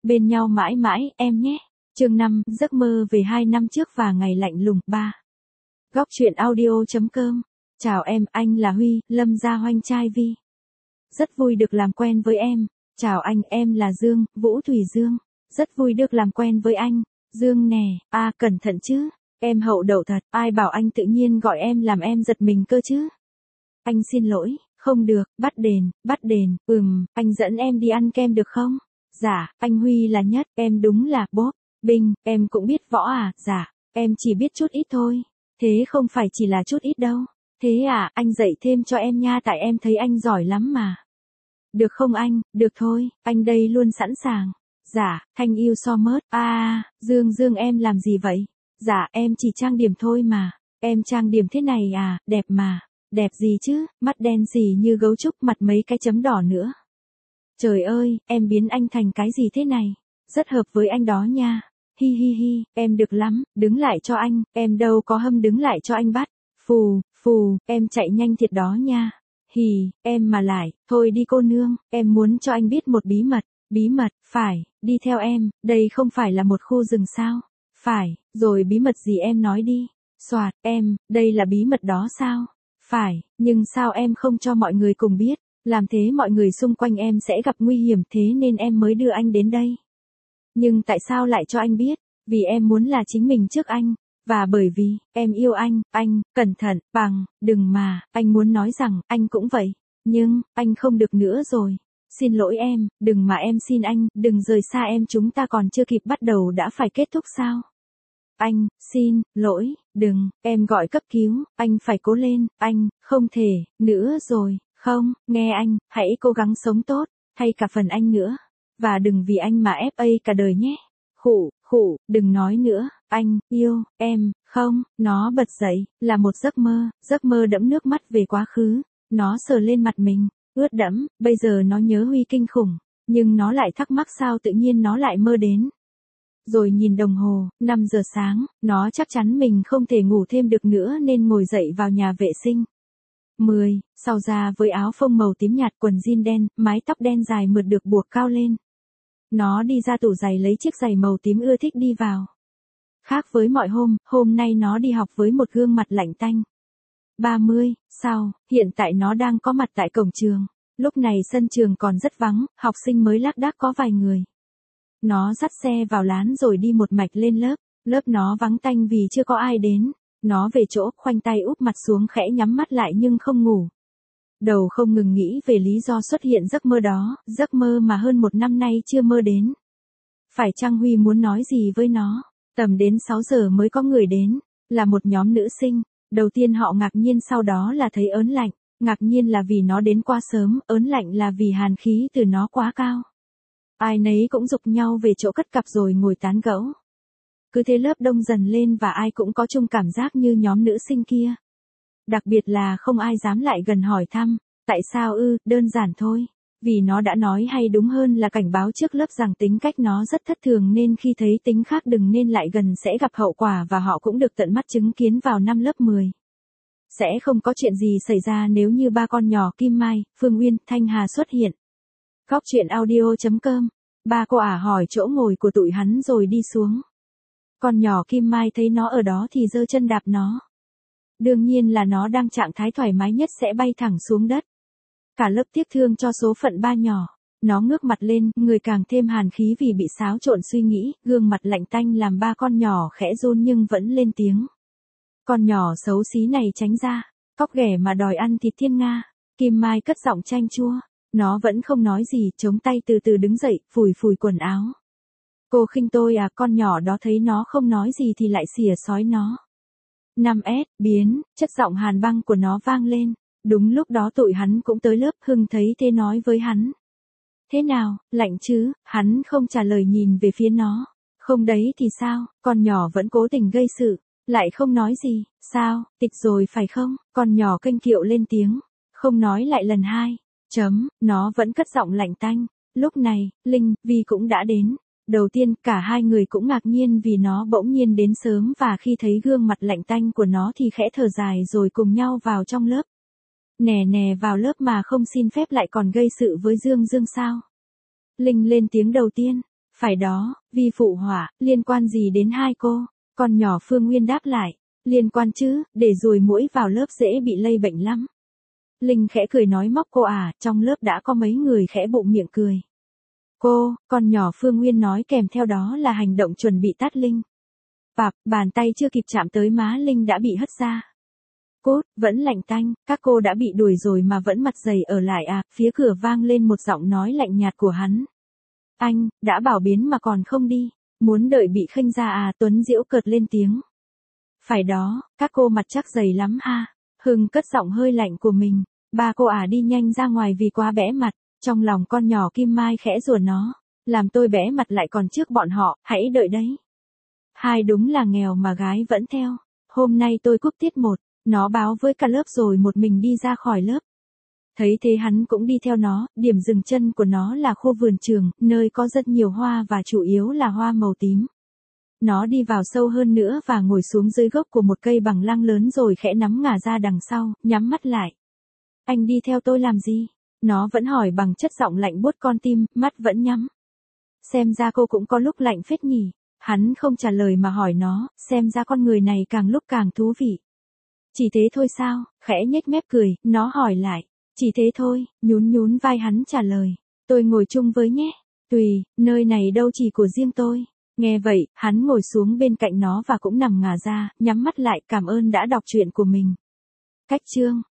bên nhau mãi mãi, em nhé. Chương 5, giấc mơ về 2 năm trước và ngày lạnh lùng 3. Góc truyện audio.com. Chào em, anh là Huy, Lâm Gia Hoanh trai Vi. Rất vui được làm quen với em. Chào anh, em là Dương, Vũ Thủy Dương. Rất vui được làm quen với anh. Dương nè, cẩn thận chứ. Em hậu đậu thật, ai bảo anh tự nhiên gọi em làm em giật mình cơ chứ. Anh xin lỗi, không được, bắt đền, anh dẫn em đi ăn kem được không? Dạ, anh Huy là nhất, em đúng là bốp. Bình, em cũng biết võ à? Dạ, em chỉ biết chút ít thôi. Thế không phải chỉ là chút ít đâu. Thế à, anh dạy thêm cho em nha, tại em thấy anh giỏi lắm mà. Được không anh? Được thôi, anh đây luôn sẵn sàng. Dạ, Thanh yêu so mớt. Dương em làm gì vậy? Dạ, em chỉ trang điểm thôi mà. Em trang điểm thế này à, đẹp mà. Đẹp gì chứ, mắt đen gì như gấu trúc, mặt mấy cái chấm đỏ nữa. Trời ơi, em biến anh thành cái gì thế này? Rất hợp với anh đó nha. Hi hi hi, em được lắm, đứng lại cho anh, em đâu có hâm đứng lại cho anh bắt. Phù, em chạy nhanh thiệt đó nha. Hì, em mà lại, thôi đi cô nương, em muốn cho anh biết một bí mật, phải, đi theo em, đây không phải là một khu rừng sao? Phải, rồi bí mật gì em nói đi. Soạt, em, đây là bí mật đó sao? Phải, nhưng sao em không cho mọi người cùng biết, làm thế mọi người xung quanh em sẽ gặp nguy hiểm, thế nên em mới đưa anh đến đây. Nhưng tại sao lại cho anh biết? Vì em muốn là chính mình trước anh, và bởi vì, em yêu anh, cẩn thận, đừng mà, anh muốn nói rằng, anh cũng vậy, nhưng, anh không được nữa rồi. Xin lỗi em, đừng mà em xin anh, đừng rời xa em, chúng ta còn chưa kịp bắt đầu đã phải kết thúc sao? Anh, xin, lỗi, đừng, em gọi cấp cứu, anh phải cố lên, anh, không thể, nữa rồi, không, nghe anh, hãy cố gắng sống tốt, thay cả phần anh nữa, và đừng vì anh mà FA cả đời nhé. Khụ, đừng nói nữa, anh, yêu, em, không, nó bật dậy, là một giấc mơ đẫm nước mắt về quá khứ, nó sờ lên mặt mình, ướt đẫm, bây giờ nó nhớ Huy kinh khủng, nhưng nó lại thắc mắc sao tự nhiên nó lại mơ đến. Rồi nhìn đồng hồ, 5 giờ sáng, nó chắc chắn mình không thể ngủ thêm được nữa nên ngồi dậy vào nhà vệ sinh. 10, sau ra với áo phông màu tím nhạt, quần jean đen, mái tóc đen dài mượt được buộc cao lên. Nó đi ra tủ giày lấy chiếc giày màu tím ưa thích đi vào. Khác với mọi hôm nay nó đi học với một gương mặt lạnh tanh. 30, sau, hiện tại nó đang có mặt tại cổng trường. Lúc này sân trường còn rất vắng, học sinh mới lác đác có vài người. Nó dắt xe vào lán rồi đi một mạch lên lớp nó vắng tanh vì chưa có ai đến. Nó về chỗ, khoanh tay úp mặt xuống khẽ nhắm mắt lại nhưng không ngủ. Đầu không ngừng nghĩ về lý do xuất hiện giấc mơ đó, giấc mơ mà hơn 1 năm nay chưa mơ đến. Phải chăng Huy muốn nói gì với nó? Tầm đến 6 giờ mới có người đến, là một nhóm nữ sinh. Đầu tiên họ ngạc nhiên, sau đó là thấy ớn lạnh. Ngạc nhiên là vì nó đến quá sớm, ớn lạnh là vì hàn khí từ nó quá cao. Ai nấy cũng giục nhau về chỗ cất cặp rồi ngồi tán gẫu. Cứ thế lớp đông dần lên và ai cũng có chung cảm giác như nhóm nữ sinh kia. Đặc biệt là không ai dám lại gần hỏi thăm, tại sao đơn giản thôi. Vì nó đã nói, hay đúng hơn là cảnh báo trước lớp rằng tính cách nó rất thất thường nên khi thấy tính khác đừng nên lại gần sẽ gặp hậu quả, và họ cũng được tận mắt chứng kiến vào năm lớp 10. Sẽ không có chuyện gì xảy ra nếu như 3 con nhỏ Kim Mai, Phương Uyên, Thanh Hà xuất hiện. Góc truyện audio.com. 3 cô ả hỏi chỗ ngồi của tụi hắn rồi đi xuống. Con nhỏ Kim Mai thấy nó ở đó thì giơ chân đạp nó. Đương nhiên là nó đang trạng thái thoải mái nhất sẽ bay thẳng xuống đất. Cả lớp tiếc thương cho số phận 3 nhỏ. Nó ngước mặt lên, người càng thêm hàn khí vì bị xáo trộn suy nghĩ, gương mặt lạnh tanh làm 3 con nhỏ khẽ run nhưng vẫn lên tiếng. Con nhỏ xấu xí này tránh ra, cóc ghẻ mà đòi ăn thịt thiên nga. Kim Mai cất giọng chanh chua. Nó vẫn không nói gì, chống tay từ từ đứng dậy, phủi quần áo. Cô khinh tôi à? Con nhỏ đó thấy nó không nói gì thì lại xỉa xói nó. 5S, biến, chất giọng hàn băng của nó vang lên. Đúng lúc đó tụi hắn cũng tới lớp, Hưng thấy thế nói với hắn. Thế nào, lạnh chứ? Hắn không trả lời, nhìn về phía nó. Không đấy thì sao? Con nhỏ vẫn cố tình gây sự, lại không nói gì. Sao, tịch rồi phải không? Con nhỏ kênh kiệu lên tiếng. Không nói lại lần 2. Nó vẫn cất giọng lạnh tanh. Lúc này, Linh, Vi cũng đã đến. Đầu tiên, cả hai người cũng ngạc nhiên vì nó bỗng nhiên đến sớm, và khi thấy gương mặt lạnh tanh của nó thì khẽ thở dài rồi cùng nhau vào trong lớp. Nè, vào lớp mà không xin phép lại còn gây sự với Dương sao? Linh lên tiếng đầu tiên. Phải đó, Vi phụ họa, liên quan gì đến hai cô? Con nhỏ Phương Nguyên đáp lại, liên quan chứ, để ruồi muỗi vào lớp dễ bị lây bệnh lắm. Linh khẽ cười nói móc cô à, trong lớp đã có mấy người khẽ bụng miệng cười. Cô, con nhỏ Phương Nguyên nói kèm theo đó là hành động chuẩn bị tát Linh. Bạp, bàn tay chưa kịp chạm tới má Linh đã bị hất ra. Cốt, vẫn lạnh tanh, các cô đã bị đuổi rồi mà vẫn mặt dày ở lại à, phía cửa vang lên một giọng nói lạnh nhạt của hắn. Anh, đã bảo biến mà còn không đi, muốn đợi bị khênh ra à, Tuấn giễu cợt lên tiếng. Phải đó, các cô mặt chắc dày lắm ha. Hưng cất giọng hơi lạnh của mình, ba cô à đi nhanh ra ngoài vì quá bẽ mặt, trong lòng con nhỏ Kim Mai khẽ rủa nó, làm tôi bẽ mặt lại còn trước bọn họ, hãy đợi đấy. Hai đúng là nghèo mà gái vẫn theo, hôm nay tôi cúp tiết 1, nó báo với cả lớp rồi một mình đi ra khỏi lớp. Thấy thế hắn cũng đi theo nó, điểm dừng chân của nó là khu vườn trường, nơi có rất nhiều hoa và chủ yếu là hoa màu tím. Nó đi vào sâu hơn nữa và ngồi xuống dưới gốc của một cây bằng lăng lớn rồi khẽ nắm ngả ra đằng sau, nhắm mắt lại. Anh đi theo tôi làm gì? Nó vẫn hỏi bằng chất giọng lạnh buốt con tim, mắt vẫn nhắm. Xem ra cô cũng có lúc lạnh phết nhỉ. Hắn không trả lời mà hỏi nó, xem ra con người này càng lúc càng thú vị. Chỉ thế thôi sao? Khẽ nhếch mép cười, nó hỏi lại. Chỉ thế thôi, nhún vai hắn trả lời. Tôi ngồi chung với nhé. Tùy, nơi này đâu chỉ của riêng tôi. Nghe vậy, hắn ngồi xuống bên cạnh nó và cũng nằm ngả ra, nhắm mắt lại, cảm ơn đã đọc truyện của mình. Cách chương